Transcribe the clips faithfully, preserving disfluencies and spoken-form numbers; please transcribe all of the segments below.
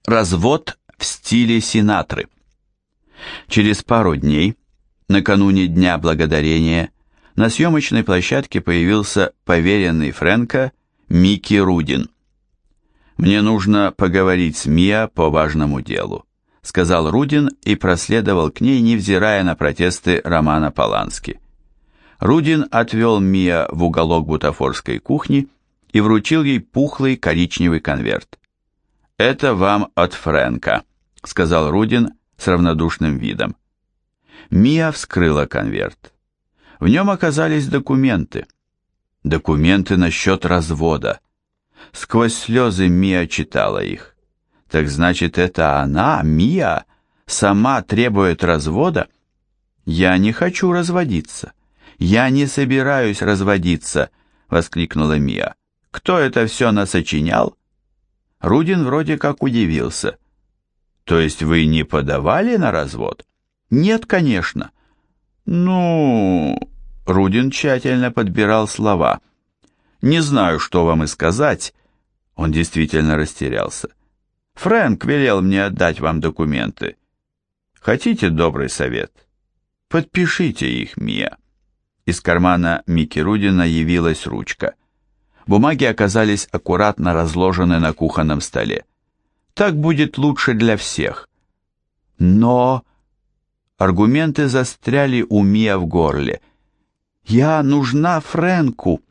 Развод в стиле Синатры. Через пару дней, накануне Дня Благодарения, на съемочной площадке появился поверенный Фрэнка Микки Рудин. «Мне нужно поговорить с Миа по важному делу», сказал Рудин и проследовал к ней, невзирая на протесты Романа Полански. Рудин отвел Миа в уголок бутафорской кухни и вручил ей пухлый коричневый конверт. «Это вам от Фрэнка», — сказал Рудин с равнодушным видом. Миа вскрыла конверт. В нем оказались документы. Документы насчет развода. Сквозь слезы Миа читала их. Так значит, это она, Миа, сама требует развода? «Я не хочу разводиться. Я не собираюсь разводиться», — воскликнула Миа. «Кто это все насочинял?» Рудин вроде как удивился. «То есть вы не подавали на развод?» «Нет, конечно». «Ну...» Рудин тщательно подбирал слова. «Не знаю, что вам и сказать». Он действительно растерялся. «Фрэнк велел мне отдать вам документы. Хотите добрый совет? Подпишите их, Миа». Из кармана Микки Рудина явилась ручка. Бумаги оказались аккуратно разложены на кухонном столе. «Так будет лучше для всех». «Но...» Аргументы застряли у Миа в горле. «Я нужна Фрэнку».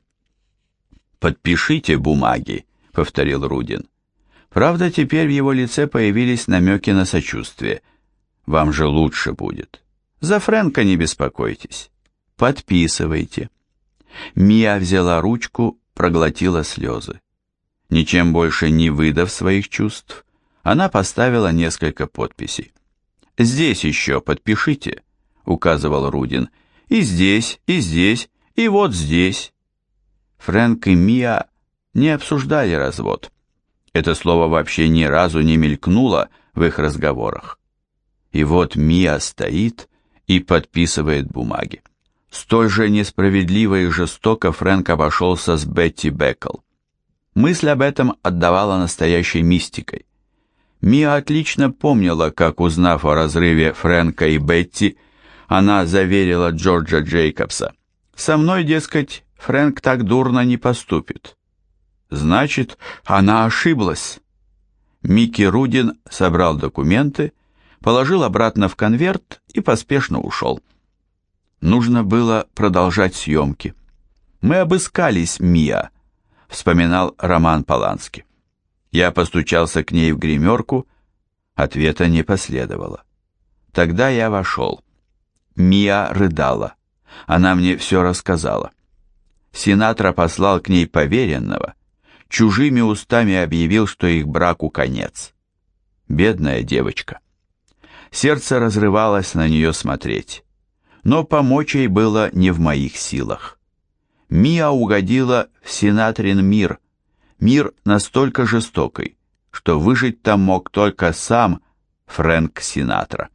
«Подпишите бумаги», — повторил Рудин. Правда, теперь в его лице появились намеки на сочувствие. «Вам же лучше будет. За Фрэнка не беспокойтесь. Подписывайте». Миа взяла ручку, проглотила слезы. Ничем больше не выдав своих чувств, она поставила несколько подписей. «Здесь еще подпишите», — указывал Рудин. «И здесь, и здесь, и вот здесь». Фрэнк и Миа не обсуждали развод. Это слово вообще ни разу не мелькнуло в их разговорах. И вот Миа стоит и подписывает бумаги. Столь же несправедливо и жестоко Фрэнк обошелся с Бетти Беккл. Мысль об этом отдавала настоящей мистикой. Миа отлично помнила, как, узнав о разрыве Фрэнка и Бетти, она заверила Джорджа Джейкобса: «Со мной, дескать, Фрэнк так дурно не поступит». Значит, она ошиблась. Микки Рудин собрал документы, положил обратно в конверт и поспешно ушел. Нужно было продолжать съемки. «Мы обыскались, Миа», — вспоминал Роман Полански. Я постучался к ней в гримерку, ответа не последовало. Тогда я вошел. Миа рыдала. Она мне все рассказала. Синатра послал к ней поверенного, чужими устами объявил, что их браку конец. Бедная девочка. Сердце разрывалось на нее смотреть. Но помочь ей было не в моих силах. Миа угодила в Синатрин мир, мир настолько жестокий, что выжить там мог только сам Фрэнк Синатра.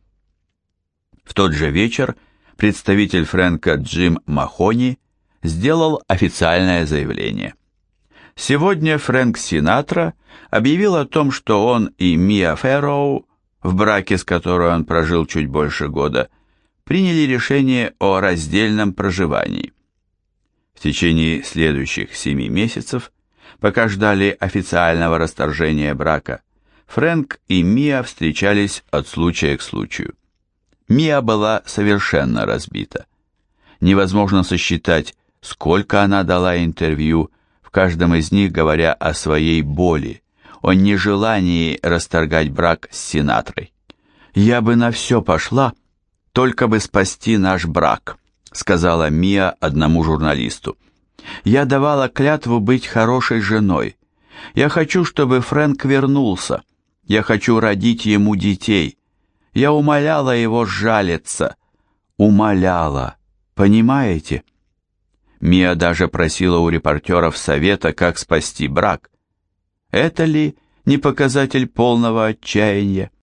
В тот же вечер представитель Фрэнка Джим Махони сделал официальное заявление. Сегодня Фрэнк Синатра объявил о том, что он и Миа Фэрроу, в браке с которой он прожил чуть больше года, приняли решение о раздельном проживании. В течение следующих семи месяцев, пока ждали официального расторжения брака, Фрэнк и Миа встречались от случая к случаю. Миа была совершенно разбита. Невозможно сосчитать, сколько она дала интервью, в каждом из них говоря о своей боли, о нежелании расторгать брак с Синатрой. «Я бы на все пошла, только бы спасти наш брак», сказала Миа одному журналисту. «Я давала клятву быть хорошей женой. Я хочу, чтобы Фрэнк вернулся. Я хочу родить ему детей. Я умоляла его сжалиться. Умоляла. Понимаете?» Миа даже просила у репортеров совета, как спасти брак. Это ли не показатель полного отчаяния?